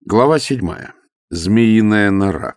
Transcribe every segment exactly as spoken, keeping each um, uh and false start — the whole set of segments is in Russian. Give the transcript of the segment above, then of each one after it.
Глава седьмая. Змеиная нора.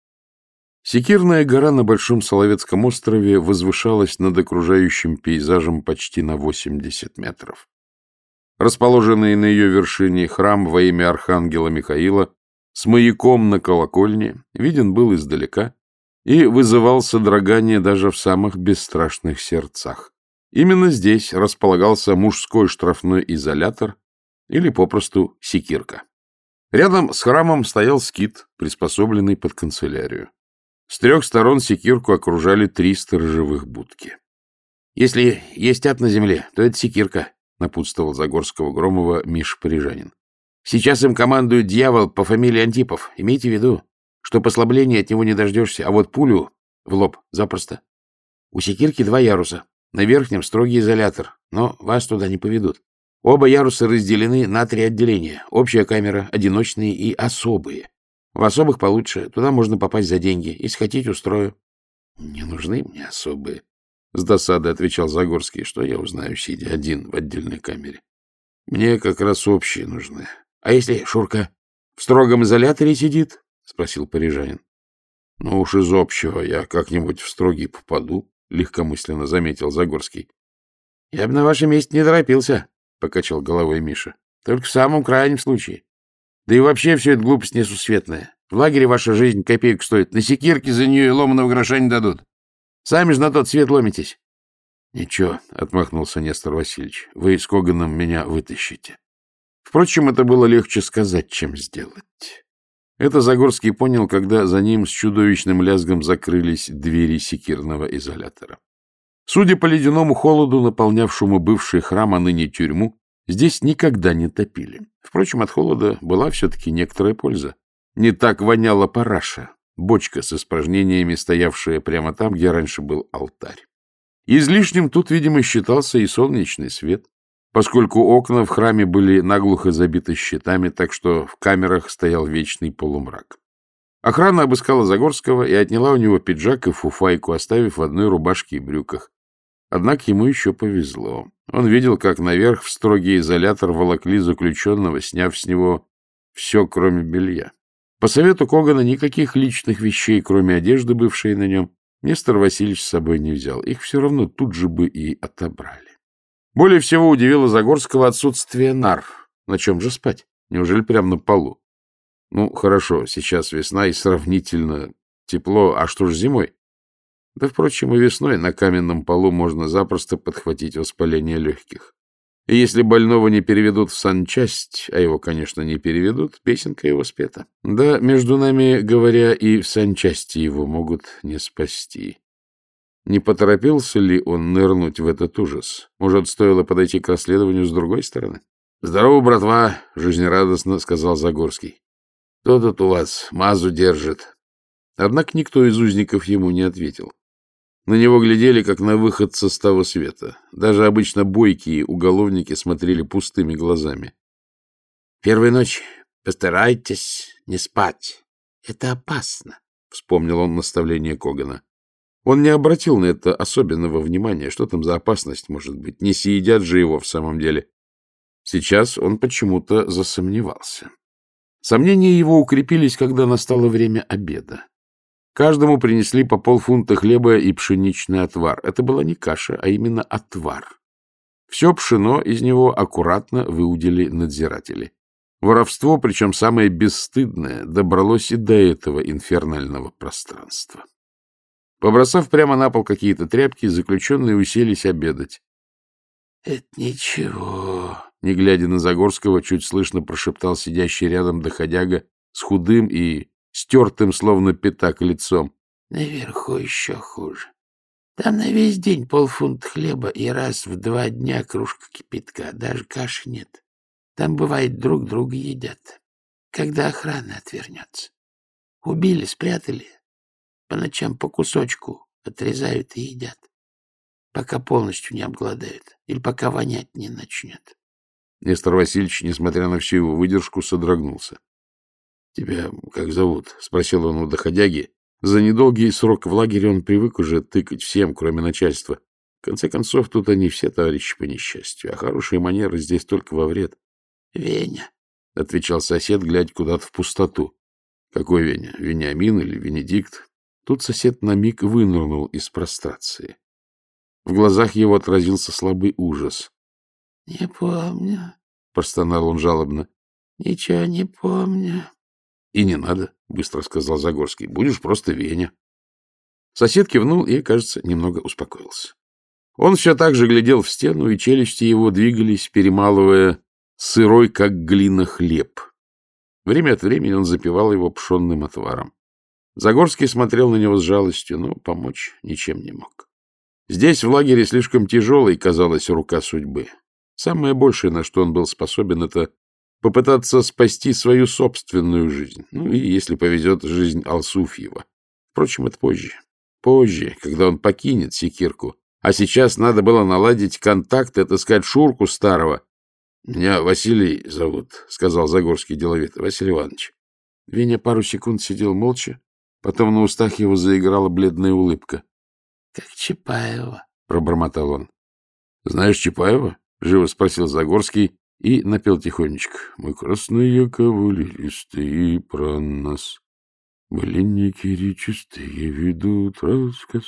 Секирная гора на Большом Соловецком острове возвышалась над окружающим пейзажем почти на восемьдесят метров. Расположенный на ее вершине храм во имя Архангела Михаила с маяком на колокольне виден был издалека и вызывал содрогание даже в самых бесстрашных сердцах. Именно здесь располагался мужской штрафной изолятор или попросту секирка. Рядом с храмом стоял скит, приспособленный под канцелярию. С трех сторон секирку окружали три сторожевых будки. — Если есть ад на земле, то это секирка, — напутствовал Загорского-Громова Миша-Парижанин. — Сейчас им командует дьявол по фамилии Антипов. Имейте в виду, что послабления от него не дождешься, а вот пулю в лоб запросто. У секирки два яруса. На верхнем строгий изолятор, но вас туда не поведут. Оба яруса разделены на три отделения. Общая камера, одиночные и особые. В особых получше. Туда можно попасть за деньги. Если хотите, устрою. — Не нужны мне особые. С досадой отвечал Загорский. Что я узнаю, сидя один в отдельной камере? Мне как раз общие нужны. — А если Шурка в строгом изоляторе сидит? — спросил парижанин. — Ну уж из общего я как-нибудь в строгий попаду, — легкомысленно заметил Загорский. — Я бы на вашем месте не торопился, — покачал головой Миша. — Только в самом крайнем случае. Да и вообще все это глупость несусветная. В лагере ваша жизнь копейку стоит. На секирке за нее и ломаного гроша не дадут. Сами же на тот свет ломитесь. — Ничего, — отмахнулся Нестор Васильевич, — вы с Коганом меня вытащите. Впрочем, это было легче сказать, чем сделать. Это Загорский понял, когда за ним с чудовищным лязгом закрылись двери секирного изолятора. Судя по ледяному холоду, наполнявшему бывший храм, а ныне тюрьму, здесь никогда не топили. Впрочем, от холода была все-таки некоторая польза. Не так воняла параша, бочка с испражнениями, стоявшая прямо там, где раньше был алтарь. Излишним тут, видимо, считался и солнечный свет, поскольку окна в храме были наглухо забиты щитами, так что в камерах стоял вечный полумрак. Охрана обыскала Загорского и отняла у него пиджак и фуфайку, оставив в одной рубашке и брюках. Однако ему еще повезло. Он видел, как наверх в строгий изолятор волокли заключенного, сняв с него все, кроме белья. По совету Когана никаких личных вещей, кроме одежды, бывшей на нем, Нестор Васильевич с собой не взял. Их все равно тут же бы и отобрали. Более всего удивило Загорского отсутствие нар. На чем же спать? Неужели прямо на полу? Ну, хорошо, сейчас весна и сравнительно тепло, а что ж зимой? Да, впрочем, и весной на каменном полу можно запросто подхватить воспаление легких. И если больного не переведут в санчасть, а его, конечно, не переведут, песенка его спета. Да, между нами говоря, и в санчасти его могут не спасти. Не поторопился ли он нырнуть в этот ужас? Может, стоило подойти к расследованию с другой стороны? — Здорово, братва! — жизнерадостно сказал Загорский. — Кто тут у вас мазу держит? Однако никто из узников ему не ответил. На него глядели, как на выходца с того света. Даже обычно бойкие уголовники смотрели пустыми глазами. — Первую ночь постарайтесь не спать. Это опасно, — вспомнил он наставление Когана. Он не обратил на это особенного внимания. Что там за опасность может быть? Не съедят же его в самом деле. Сейчас он почему-то засомневался. Сомнения его укрепились, когда настало время обеда. Каждому принесли по полфунта хлеба и пшеничный отвар. Это была не каша, а именно отвар. Все пшено из него аккуратно выудили надзиратели. Воровство, причем самое бесстыдное, добралось и до этого инфернального пространства. Побросав прямо на пол какие-то тряпки, заключенные уселись обедать. — Это ничего, — не глядя на Загорского, чуть слышно прошептал сидящий рядом доходяга с худым и стертым, словно пятак, лицом. — Наверху еще хуже. Там на весь день полфунта хлеба и раз в два дня кружка кипятка, даже каши нет. Там, бывает, друг друга едят, когда охрана отвернется. Убили, спрятали. По ночам по кусочку отрезают и едят, пока полностью не обгладают или пока вонять не начнет. Нестор Васильевич, несмотря на всю его выдержку, содрогнулся. — Тебя как зовут? — спросил он у доходяги. За недолгий срок в лагере он привык уже тыкать всем, кроме начальства. В конце концов, тут они все товарищи по несчастью, а хорошие манеры здесь только во вред. — Веня, — отвечал сосед, глядя куда-то в пустоту. — Какой Веня? Вениамин или Венедикт? Тут сосед на миг вынырнул из прострации. В глазах его отразился слабый ужас. — Не помню, — простонал он жалобно. — Ничего не помню. — И не надо, — быстро сказал Загорский. — Будешь просто Веня. Сосед кивнул и, кажется, немного успокоился. Он все так же глядел в стену, и челюсти его двигались, перемалывая сырой, как глина, хлеб. Время от времени он запивал его пшенным отваром. Загорский смотрел на него с жалостью, но помочь ничем не мог. Здесь, в лагере, слишком тяжелой казалась рука судьбы. Самое большее, на что он был способен, это попытаться спасти свою собственную жизнь. Ну и, если повезет, жизнь Алсуфьева. Впрочем, это позже. Позже, когда он покинет Секирку. А сейчас надо было наладить контакт, отыскать Шурку старого. — Меня Василий зовут, — сказал Загорский деловито. — Василий Иванович. Веня пару секунд сидел молча, потом на устах его заиграла бледная улыбка. — Как Чапаева, — пробормотал он. — Знаешь Чапаева? — живо спросил Загорский и напел тихонечко. — Мы красные кавалеристы про нас. Былинники речистые ведут рассказ.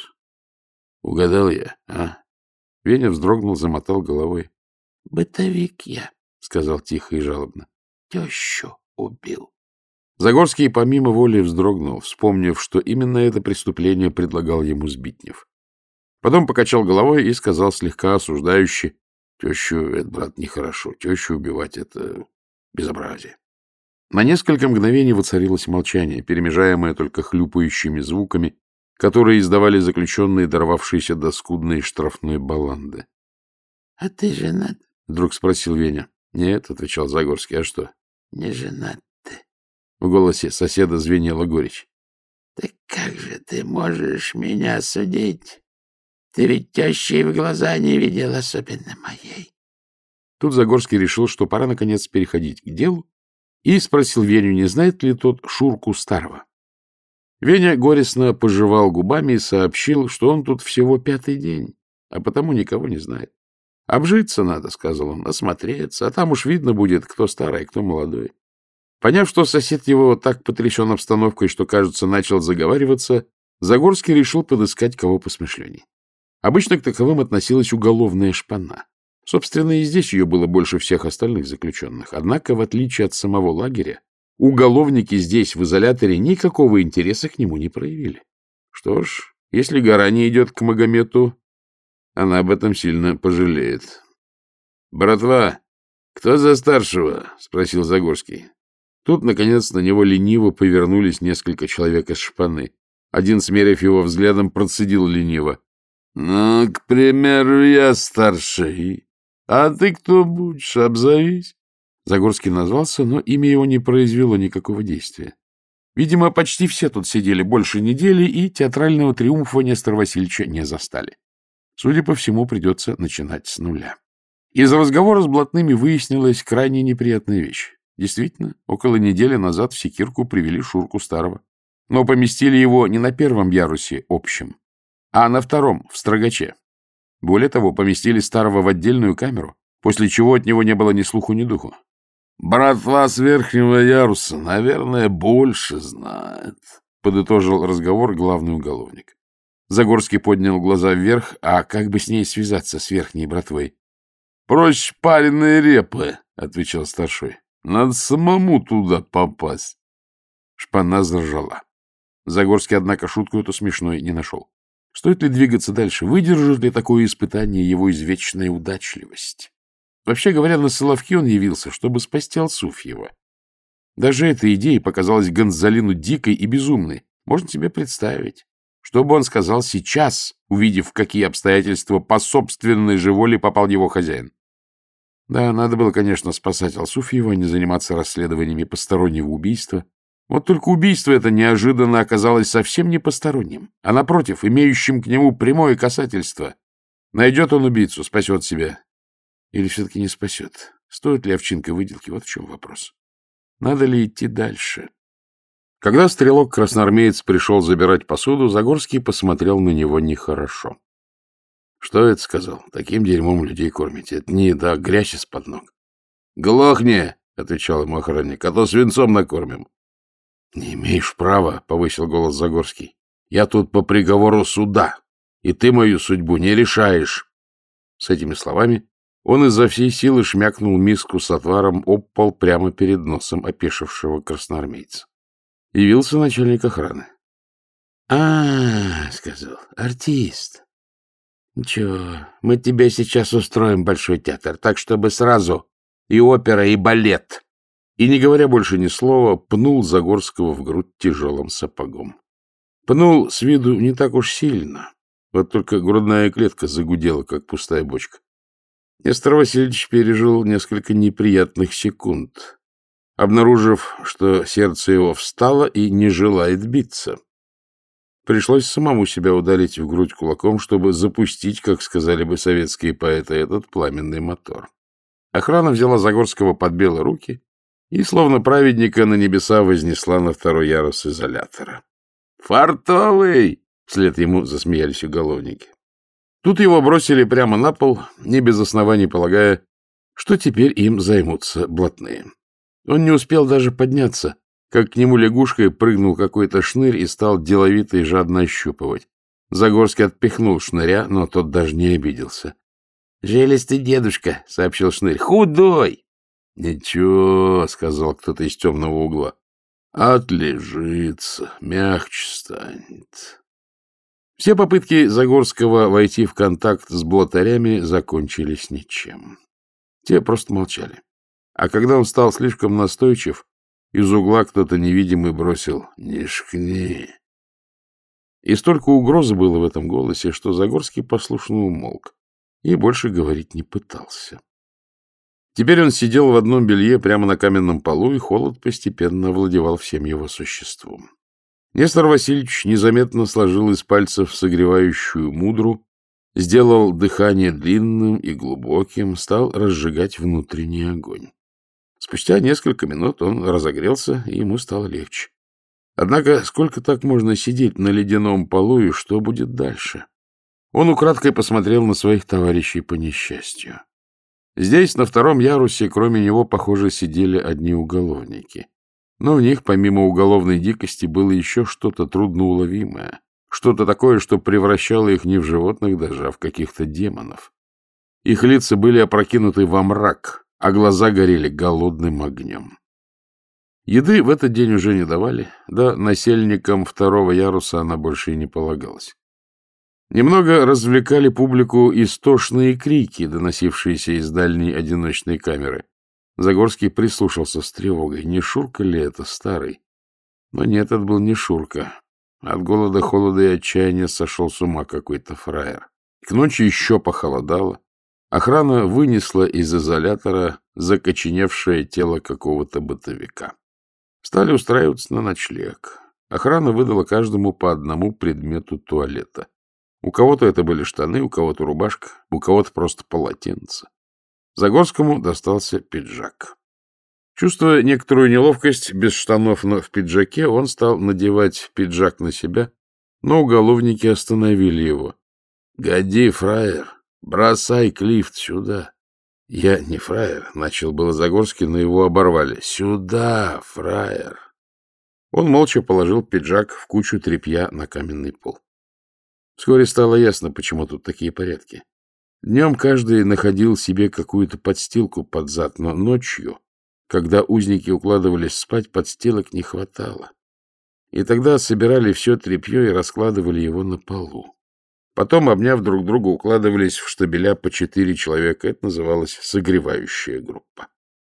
— Угадал я, а? Веня вздрогнул, замотал головой. — Бытовик я, — сказал тихо и жалобно. — Тещу убил. Загорский помимо воли вздрогнул, вспомнив, что именно это преступление предлагал ему Сбитнев. Потом покачал головой и сказал слегка осуждающе: — Тещу — это, брат, нехорошо. Тещу убивать — это безобразие. На несколько мгновений воцарилось молчание, перемежаемое только хлюпающими звуками, которые издавали заключенные, дорвавшиеся до скудной штрафной баланды. — А ты женат? — вдруг спросил Веня. — Нет, — отвечал Загорский. — А что? — Не женат ты. В голосе соседа звенела горечь. — Так как же ты можешь меня судить? Ты ведь тещи в глаза не видел, особенно моей. Тут Загорский решил, что пора, наконец, переходить к делу, и спросил Веню, не знает ли тот Шурку старого. Веня горестно пожевал губами и сообщил, что он тут всего пятый день, а потому никого не знает. «Обжиться надо», — сказал он, — «осмотреться, а там уж видно будет, кто старый, кто молодой». Поняв, что сосед его так потрясен обстановкой, что, кажется, начал заговариваться, Загорский решил подыскать кого посмышленней. Обычно к таковым относилась уголовная шпана. Собственно, и здесь ее было больше всех остальных заключенных. Однако, в отличие от самого лагеря, уголовники здесь, в изоляторе, никакого интереса к нему не проявили. Что ж, если гора не идет к Магомету, она об этом сильно пожалеет. — Братва, кто за старшего? — спросил Загорский. Тут, наконец, на него лениво повернулись несколько человек из шпаны. Один, смерив его взглядом, процедил лениво: — Ну, к примеру, я старший. А ты кто будешь? Обзовись. Загорский назвался, но имя его не произвело никакого действия. Видимо, почти все тут сидели больше недели и театрального триумфа Нестора Васильевича не застали. Судя по всему, придется начинать с нуля. Из разговора с блатными выяснилась крайне неприятная вещь. Действительно, около недели назад в Секирку привели Шурку старого. Но поместили его не на первом ярусе общем, а на втором, в Строгаче. Более того, поместили старого в отдельную камеру, после чего от него не было ни слуху, ни духу. — Братва с верхнего яруса, наверное, больше знает, — подытожил разговор главный уголовник. Загорский поднял глаза вверх, а как бы с ней связаться, с верхней братвой? — Проще пареные репы, — отвечал старшой. — Надо самому туда попасть. Шпана заржала. Загорский, однако, шутку эту смешной не нашел. Стоит ли двигаться дальше? Выдержит ли такое испытание его извечная удачливость? Вообще говоря, на Соловки он явился, чтобы спасти Алсуфьева. Даже эта идея показалась Гонзалину дикой и безумной. Можно себе представить, что бы он сказал сейчас, увидев, в какие обстоятельства по собственной же воле попал его хозяин. Да, надо было, конечно, спасать Алсуфьева, а не заниматься расследованиями постороннего убийства. Вот только убийство это неожиданно оказалось совсем не посторонним, а, напротив, имеющим к нему прямое касательство. Найдет он убийцу, спасет себя. Или все-таки не спасет? Стоит ли овчинка выделки? Вот в чем вопрос. Надо ли идти дальше? Когда стрелок-красноармеец пришел забирать посуду, Загорский посмотрел на него нехорошо. — Что это сказал? Таким дерьмом людей кормите. Это не еда, грязь из-под ног. — Глохни! — отвечал ему охранник, — а то свинцом накормим. — Не имеешь права, — повысил голос Загорский. — Я тут по приговору суда, и ты мою судьбу не решаешь. С этими словами он изо всей силы шмякнул миску с отваром об пол прямо перед носом опешившего красноармейца. Явился начальник охраны. — А, — сказал, — артист. Ничего, мы тебе сейчас устроим большой театр, так чтобы сразу и опера, и балет. И, не говоря больше ни слова, пнул Загорского в грудь тяжелым сапогом. Пнул с виду не так уж сильно, вот только грудная клетка загудела, как пустая бочка. Нестор Васильевич пережил несколько неприятных секунд, обнаружив, что сердце его встало и не желает биться. Пришлось самому себя ударить в грудь кулаком, чтобы запустить, как сказали бы советские поэты, этот пламенный мотор. Охрана взяла Загорского под белые руки и, словно праведника, на небеса вознесла на второй ярус изолятора. «Фартовый!» — вслед ему засмеялись уголовники. Тут его бросили прямо на пол, не без оснований полагая, что теперь им займутся блатные. Он не успел даже подняться, как к нему лягушкой прыгнул какой-то шнырь и стал деловито и жадно ощупывать. Загорский отпихнул шныря, но тот даже не обиделся. — Жилистый дедушка, — сообщил шнырь, — худой. — Ничего, — сказал кто-то из темного угла. — Отлежится, мягче станет. Все попытки Загорского войти в контакт с блатарями закончились ничем. Те просто молчали. А когда он стал слишком настойчив, из угла кто-то невидимый бросил «Не шкни». И столько угрозы было в этом голосе, что Загорский послушно умолк и больше говорить не пытался. Теперь он сидел в одном белье прямо на каменном полу, и холод постепенно овладевал всем его существом. Нестор Васильевич незаметно сложил из пальцев согревающую мудру, сделал дыхание длинным и глубоким, стал разжигать внутренний огонь. Спустя несколько минут он разогрелся, и ему стало легче. Однако сколько так можно сидеть на ледяном полу, и что будет дальше? Он украдкой посмотрел на своих товарищей по несчастью. Здесь, на втором ярусе, кроме него, похоже, сидели одни уголовники. Но в них, помимо уголовной дикости, было еще что-то трудноуловимое, что-то такое, что превращало их не в животных даже, а в каких-то демонов. Их лица были опрокинуты во мрак, а глаза горели голодным огнем. Еды в этот день уже не давали, да насельникам второго яруса она больше и не полагалась. Немного развлекали публику истошные крики, доносившиеся из дальней одиночной камеры. Загорский прислушался с тревогой, не Шурка ли это старый? Но нет, это был не Шурка. От голода, холода и отчаяния сошел с ума какой-то фраер. К ночи еще похолодало. Охрана вынесла из изолятора закоченевшее тело какого-то бытовика. Стали устраиваться на ночлег. Охрана выдала каждому по одному предмету туалета. У кого-то это были штаны, у кого-то рубашка, у кого-то просто полотенце. Загорскому достался пиджак. Чувствуя некоторую неловкость, без штанов, но в пиджаке, он стал надевать пиджак на себя, но уголовники остановили его. — Годи, фраер! Бросай клифт сюда. Я не фраер, начал было Загорский, но его оборвали. Сюда, фраер. Он молча положил пиджак в кучу тряпья на каменный пол. Вскоре стало ясно, почему тут такие порядки. Днем каждый находил себе какую-то подстилку под зад, но ночью, когда узники укладывались спать, подстилок не хватало. И тогда собирали все тряпье и раскладывали его на полу. Потом, обняв друг друга, укладывались в штабеля по четыре человека. Это называлось согревающая группа.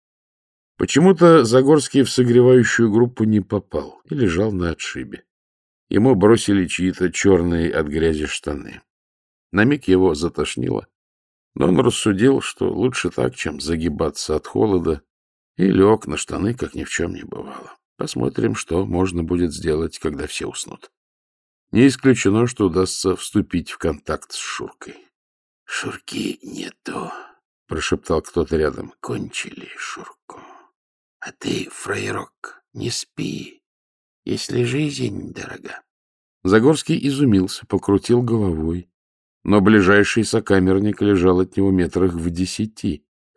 Почему-то Загорский в согревающую группу не попал и лежал на отшибе. Ему бросили чьи-то черные от грязи штаны. На миг его затошнило, но он рассудил, что лучше так, чем загибаться от холода, и лег на штаны, как ни в чем не бывало. Посмотрим, что можно будет сделать, когда все уснут. Не исключено, что удастся вступить в контакт с Шуркой. — Шурки нету, — прошептал кто-то рядом. — Кончили Шурку. А ты, фраерок, не спи, если жизнь дорога. Загорский изумился, покрутил головой. Но ближайший сокамерник лежал от него метрах в десяти,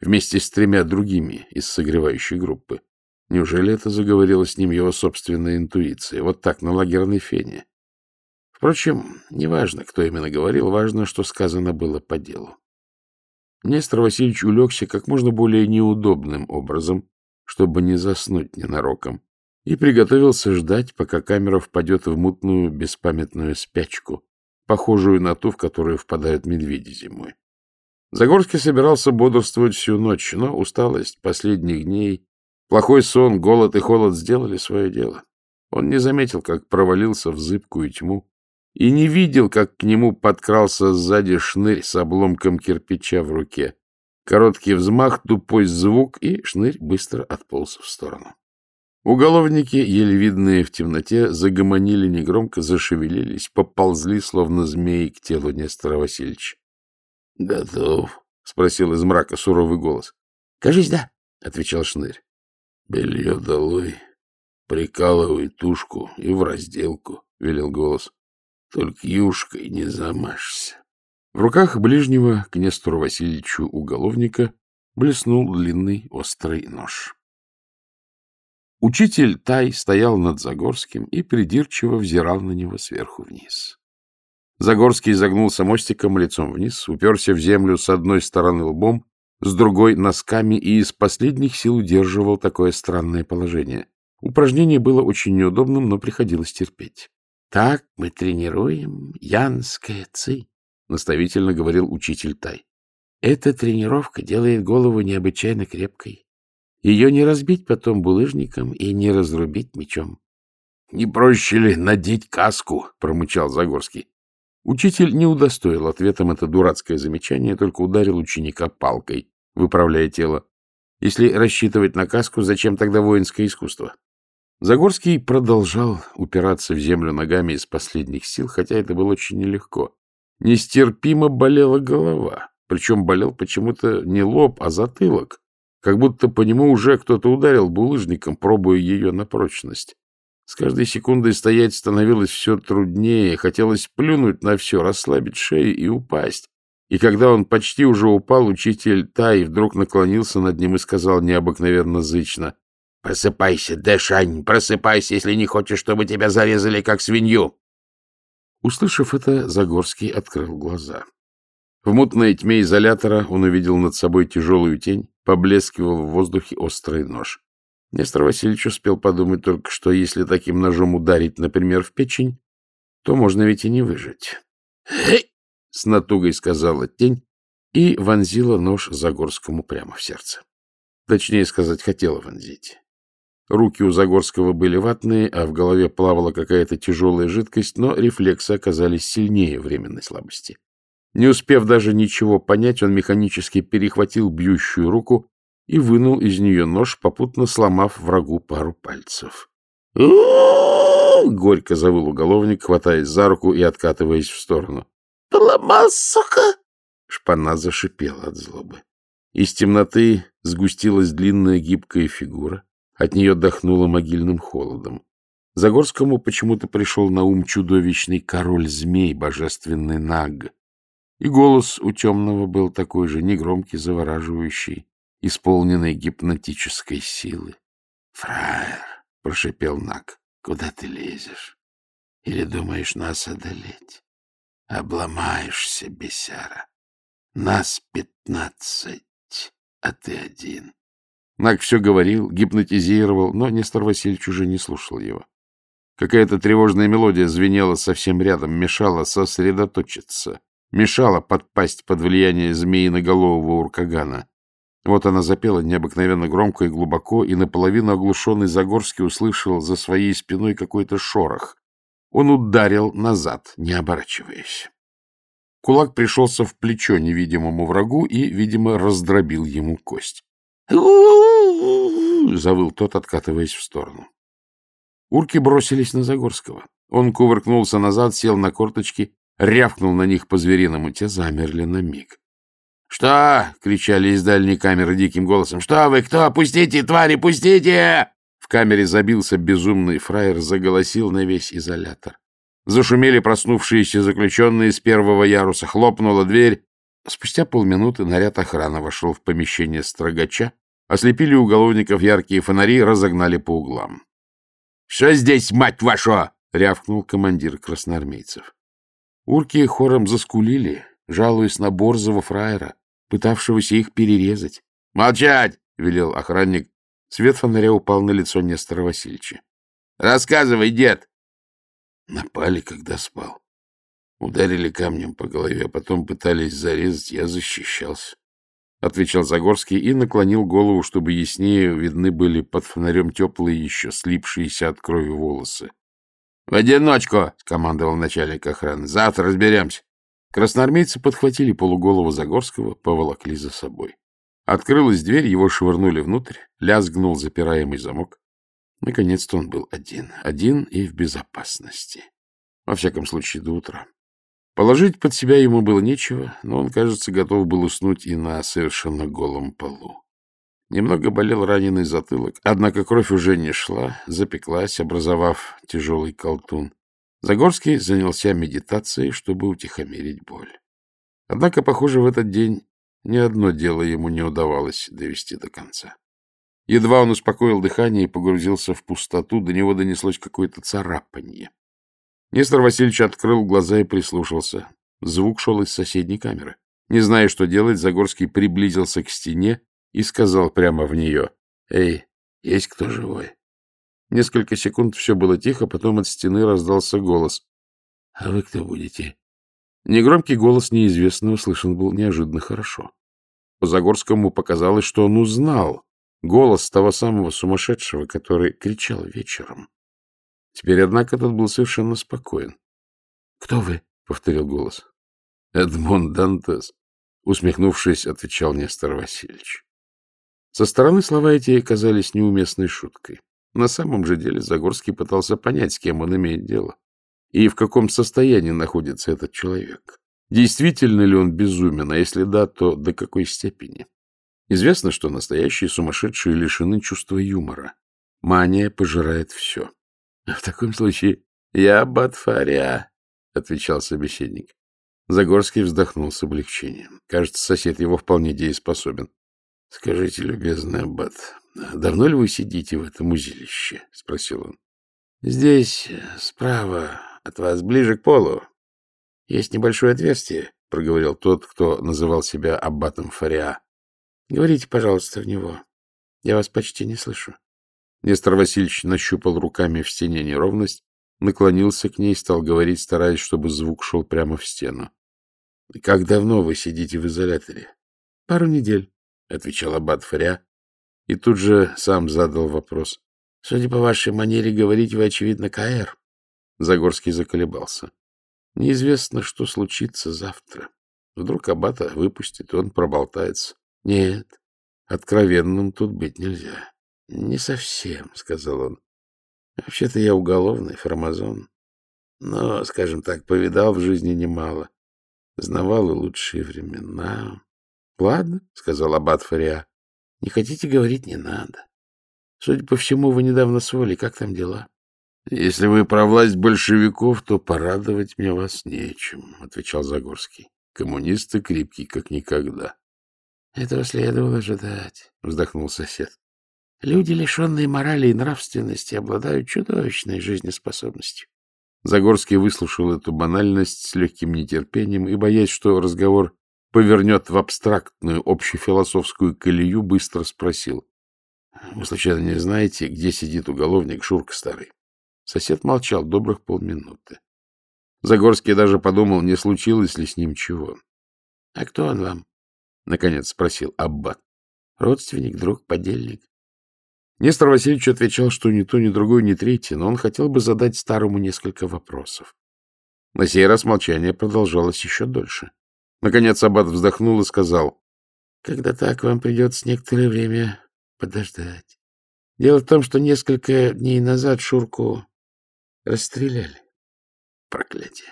вместе с тремя другими из согревающей группы. Неужели это заговорила с ним его собственная интуиция? Вот так, на лагерной фене. Впрочем, неважно, кто именно говорил, важно, что сказано было по делу. Нестор Васильевич улегся как можно более неудобным образом, чтобы не заснуть ненароком, и приготовился ждать, пока камера впадет в мутную беспамятную спячку, похожую на ту, в которую впадают медведи зимой. Загорский собирался бодрствовать всю ночь, но усталость последних дней, плохой сон, голод и холод сделали свое дело. Он не заметил, как провалился в зыбкую тьму, и не видел, как к нему подкрался сзади шнырь с обломком кирпича в руке. Короткий взмах, тупой звук, и шнырь быстро отполз в сторону. Уголовники, еле видные в темноте, загомонили негромко, зашевелились, поползли, словно змеи, к телу Нестора Васильевича. — Готов? — спросил из мрака суровый голос. — Кажись, да, — отвечал шнырь. — Белье долой, прикалывай тушку и в разделку, — велел голос. Только юшкой не замажься. В руках ближнего к Нестору Васильевичу уголовника блеснул длинный острый нож. Учитель Тай стоял над Загорским и придирчиво взирал на него сверху вниз. Загорский изогнулся мостиком лицом вниз, уперся в землю с одной стороны лбом, с другой — носками, и из последних сил удерживал такое странное положение. Упражнение было очень неудобным, но приходилось терпеть. — Так мы тренируем янское ци, — наставительно говорил учитель Тай. — Эта тренировка делает голову необычайно крепкой. Ее не разбить потом булыжником и не разрубить мечом. — Не проще ли надеть каску? — промычал Загорский. Учитель не удостоил ответом это дурацкое замечание, только ударил ученика палкой, выправляя тело. Если рассчитывать на каску, зачем тогда воинское искусство? Загорский продолжал упираться в землю ногами из последних сил, хотя это было очень нелегко. Нестерпимо болела голова, причем болел почему-то не лоб, а затылок, как будто по нему уже кто-то ударил булыжником, пробуя ее на прочность. С каждой секундой стоять становилось все труднее, хотелось плюнуть на все, расслабить шею и упасть. И когда он почти уже упал, учитель Тай вдруг наклонился над ним и сказал необыкновенно зычно: — Просыпайся, Дэшань, просыпайся, если не хочешь, чтобы тебя зарезали, как свинью. Услышав это, Загорский открыл глаза. В мутной тьме изолятора он увидел над собой тяжелую тень, поблескивал в воздухе острый нож. Нестор Васильевич успел подумать только, что если таким ножом ударить, например, в печень, то можно ведь и не выжить. «Хей!» — с натугой сказала тень и вонзила нож Загорскому прямо в сердце. Точнее сказать, хотела вонзить. Руки у Загорского были ватные, а в голове плавала какая-то тяжелая жидкость, но рефлексы оказались сильнее временной слабости. Не успев даже ничего понять, он механически перехватил бьющую руку и вынул из нее нож, попутно сломав врагу пару пальцев. «У-у-у-у!» — горько завыл уголовник, хватаясь за руку и откатываясь в сторону. «Поломал, сука!» Шпана зашипела от злобы. Из темноты сгустилась длинная гибкая фигура. От нее дохнуло могильным холодом. Загорскому почему-то пришел на ум чудовищный король-змей, божественный Наг. И голос у темного был такой же, негромкий, завораживающий, исполненный гипнотической силы. — Фраер, — прошипел Наг, — куда ты лезешь? Или думаешь нас одолеть? Обломаешься, бесяра. Нас пятнадцать, а ты один. Наг все говорил, гипнотизировал, но Нестор Васильевич уже не слушал его. Какая-то тревожная мелодия звенела совсем рядом, мешала сосредоточиться, мешала подпасть под влияние змеиноголового уркагана. Вот она запела необыкновенно громко и глубоко, и наполовину оглушенный Загорский услышал за своей спиной какой-то шорох. Он ударил назад, не оборачиваясь. Кулак пришелся в плечо невидимому врагу и, видимо, раздробил ему кость. «У-у-у-у!» — завыл тот, откатываясь в сторону. Урки бросились на Загорского. Он кувыркнулся назад, сел на корточки, рявкнул на них по-звериному. Те замерли на миг. «Что?» — кричали из дальней камеры диким голосом. «Что вы? Кто? Пустите, твари, пустите!» В камере забился безумный фраер, заголосил на весь изолятор. Зашумели проснувшиеся заключенные с первого яруса, хлопнула дверь. Спустя полминуты наряд охраны вошел в помещение строгача, ослепили уголовников яркие фонари, разогнали по углам. — Что здесь, мать вашу? — рявкнул командир красноармейцев. Урки хором заскулили, жалуясь на борзого фраера, пытавшегося их перерезать. — Молчать! — велел охранник. Свет фонаря упал на лицо Нестора Васильевича. — Рассказывай, дед! Напали, когда спал. Ударили камнем по голове, а потом пытались зарезать, я защищался. — отвечал Загорский и наклонил голову, чтобы яснее видны были под фонарем теплые еще слипшиеся от крови волосы. — В одиночку! — скомандовал начальник охраны. — Завтра разберемся. Красноармейцы подхватили полуголову Загорского, поволокли за собой. Открылась дверь, его швырнули внутрь, лязгнул запираемый замок. Наконец-то он был один. Один и в безопасности. Во всяком случае, до утра. Положить под себя ему было нечего, но он, кажется, готов был уснуть и на совершенно голом полу. Немного болел раненый затылок, однако кровь уже не шла, запеклась, образовав тяжелый колтун. Загорский занялся медитацией, чтобы утихомирить боль. Однако, похоже, в этот день ни одно дело ему не удавалось довести до конца. Едва он успокоил дыхание и погрузился в пустоту, до него донеслось какое-то царапанье. Нестор Васильевич открыл глаза и прислушался. Звук шел из соседней камеры. Не зная, что делать, Загорский приблизился к стене и сказал прямо в нее: — Эй, есть кто живой? Несколько секунд все было тихо, потом от стены раздался голос. — А вы кто будете? Негромкий голос неизвестного слышен был неожиданно хорошо. По Загорскому показалось, что он узнал голос того самого сумасшедшего, который кричал вечером. Теперь, однако, тот был совершенно спокоен. — Кто вы? — повторил голос. — Эдмон Дантес, — усмехнувшись, отвечал Нестор Васильевич. Со стороны слова эти казались неуместной шуткой. На самом же деле Загорский пытался понять, с кем он имеет дело, и в каком состоянии находится этот человек. Действительно ли он безумен, а если да, то до какой степени? Известно, что настоящие сумасшедшие лишены чувства юмора. Мания пожирает все. — В таком случае я аббат Фаря, — отвечал собеседник. Загорский вздохнул с облегчением. Кажется, сосед его вполне дееспособен. — Скажите, любезный аббат, давно ли вы сидите в этом узилище? — спросил он. — Здесь, справа от вас, ближе к полу, есть небольшое отверстие, — проговорил тот, кто называл себя аббатом Фариа. — Говорите, пожалуйста, в него. Я вас почти не слышу. Нестор Васильевич нащупал руками в стене неровность, наклонился к ней и стал говорить, стараясь, чтобы звук шел прямо в стену. — Как давно вы сидите в изоляторе? — Пару недель, — отвечал аббат Фаря, и тут же сам задал вопрос. — Судя по вашей манере говорить, вы, очевидно, Каэр. Загорский заколебался. Неизвестно, что случится завтра. Вдруг аббата выпустит, и он проболтается. Нет, откровенным тут быть нельзя. — Не совсем, — сказал он. — Вообще-то я уголовный, фармазон. Но, скажем так, повидал в жизни немало. Знавал и лучшие времена. — Ладно, — сказал аббат Фариа. — Не хотите говорить — не надо. Судя по всему, вы недавно с волей. Как там дела? — Если вы про власть большевиков, то порадовать мне вас нечем, — отвечал Загорский. — Коммунисты крепкие, как никогда. — Этого следовало ожидать, — вздохнул сосед. Люди, лишенные морали и нравственности, обладают чудовищной жизнеспособностью. Загорский выслушал эту банальность с легким нетерпением и, боясь, что разговор повернет в абстрактную общефилософскую колею, быстро спросил. — Вы, случайно, не знаете, где сидит уголовник Шурка Старый? Сосед молчал добрых полминуты. Загорский даже подумал, не случилось ли с ним чего. — А кто он вам? — наконец спросил аббат. — Родственник, друг, подельник? Нестор Васильевич отвечал, что ни то, ни другое, ни третье, но он хотел бы задать Старому несколько вопросов. На сей раз молчание продолжалось еще дольше. Наконец аббат вздохнул и сказал: — Когда так, вам придется некоторое время подождать. Дело в том, что несколько дней назад Шурку расстреляли. Проклятие.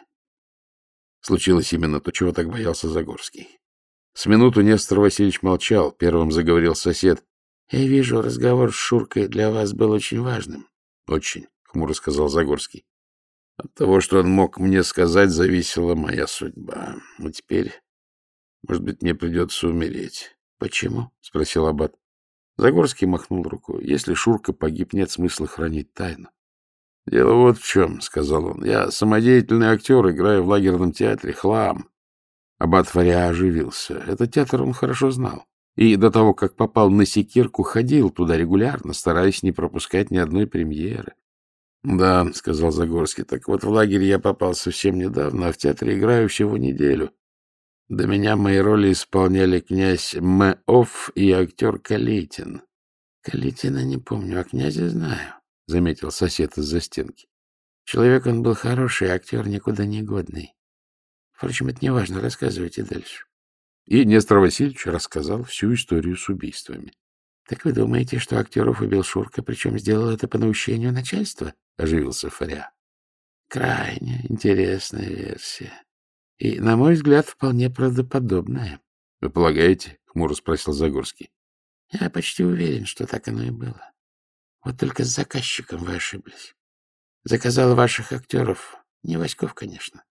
Случилось именно то, чего так боялся Загорский. С минуту Нестор Васильевич молчал, первым заговорил сосед. — Я вижу, разговор с Шуркой для вас был очень важным. — Очень, — хмуро сказал Загорский. — От того, что он мог мне сказать, зависела моя судьба. Но теперь Может быть, мне придется умереть. — Почему? — спросил аббат. Загорский махнул рукой. — Если Шурка погиб, нет смысла хранить тайну. — Дело вот в чем, — сказал он. — Я самодеятельный актер, играю в лагерном театре. Хлам. Аббат Фариа оживился. Этот театр он хорошо знал. И до того, как попал на Секирку, ходил туда регулярно, стараясь не пропускать ни одной премьеры. — Да, — сказал Загорский, — так вот в лагерь я попал совсем недавно, а в театре играю всего неделю. До меня мои роли исполняли князь Мэов и актер Калитин. — Калитина не помню, а князя знаю, — заметил сосед из-за стенки. Человек он был хороший, актер никуда не годный. Впрочем, это не важно, рассказывайте дальше. И Нестор Васильевич рассказал всю историю с убийствами. — Так вы думаете, что актеров убил Шурка, причем сделал это по наущению начальства? — оживился Фаря. — Крайне интересная версия. И, на мой взгляд, вполне правдоподобная. — Вы полагаете? — хмуро спросил Загорский. — Я почти уверен, что так оно и было. Вот только с заказчиком вы ошиблись. Заказал ваших актеров, не Васьков, конечно.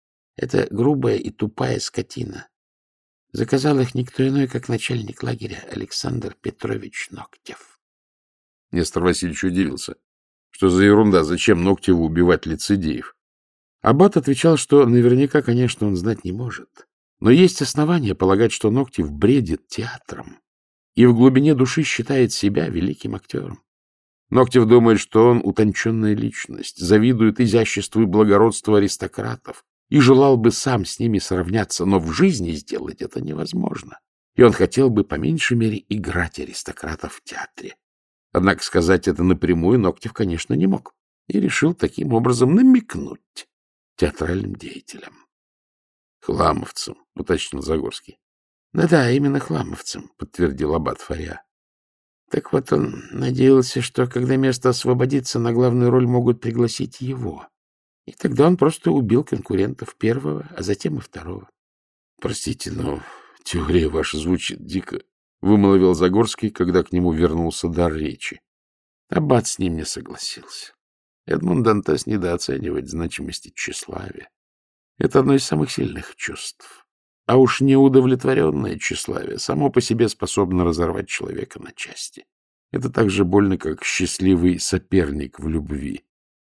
Это грубая и тупая скотина. Заказал их никто иной, как начальник лагеря Александр Петрович Ноктев. Нестор Васильевич удивился. Что за ерунда? Зачем Ноктеву убивать лицедеев? Аббат отвечал, что наверняка, конечно, он знать не может. Но есть основания полагать, что Ноктев бредит театром и в глубине души считает себя великим актером. Ноктев думает, что он утонченная личность, завидует изяществу и благородству аристократов и желал бы сам с ними сравняться, но в жизни сделать это невозможно. И он хотел бы, по меньшей мере, играть аристократов в театре. Однако сказать это напрямую Ноктев, конечно, не мог и решил таким образом намекнуть театральным деятелям. — Хламовцам, — уточнил Загорский. Да — Да-да, именно хламовцам, — подтвердил аббат Фаря. Так вот, он надеялся, что, когда место освободится, на главную роль могут пригласить его. И тогда он просто убил конкурентов первого, а затем и второго. — Простите, но теория ваша звучит дико, — вымолвил Загорский, когда к нему вернулся дар речи. Аббат с ним не согласился. Эдмунд Дантес недооценивает значимости тщеславия. Это одно из самых сильных чувств. А уж неудовлетворенное тщеславие само по себе способно разорвать человека на части. Это так же больно, как счастливый соперник в любви.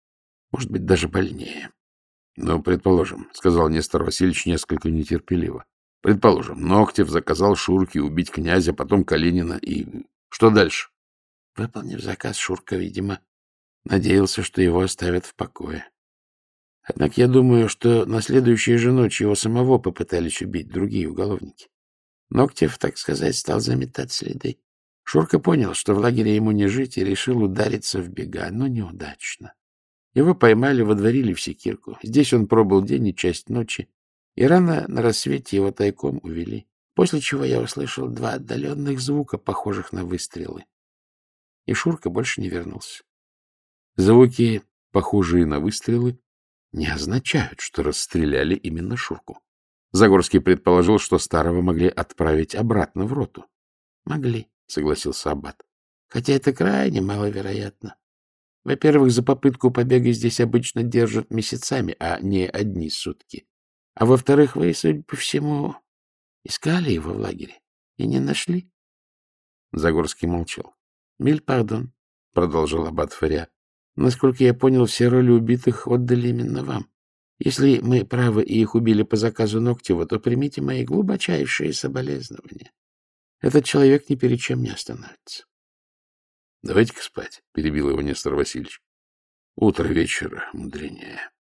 Может быть, даже больнее. — Ну, предположим, — сказал Нестор Васильевич несколько нетерпеливо. — Предположим, Ноктев заказал Шурке убить князя, потом Калинина, и что дальше? Выполнив заказ, Шурка, видимо, надеялся, что его оставят в покое. Однако я думаю, что на следующей же ночь его самого попытались убить другие уголовники. Ноктев, так сказать, стал заметать следы. Шурка понял, что в лагере ему не жить, и решил удариться в бега, но неудачно. Его поймали, водворили в Секирку. Здесь он пробыл день и часть ночи, и рано на рассвете его тайком увели, после чего я услышал два отдаленных звука, похожих на выстрелы. И Шурка больше не вернулся. Звуки, похожие на выстрелы, не означают, что расстреляли именно Шурку. Загорский предположил, что старого могли отправить обратно в роту. — Могли, — согласился аббат. — Хотя это крайне маловероятно. Во-первых, за попытку побега здесь обычно держат месяцами, а не одни сутки. А во-вторых, вы, судя по всему, искали его в лагере и не нашли. Загорский молчал. — Миль пардон, — продолжал аббат Фаря. — Насколько я понял, все роли убитых отдали именно вам. Если мы правы и их убили по заказу Ноктева, то примите мои глубочайшие соболезнования. Этот человек ни перед чем не остановится. — Давайте-ка спать, — перебил его Нестор Васильевич. — Утро вечера мудренее.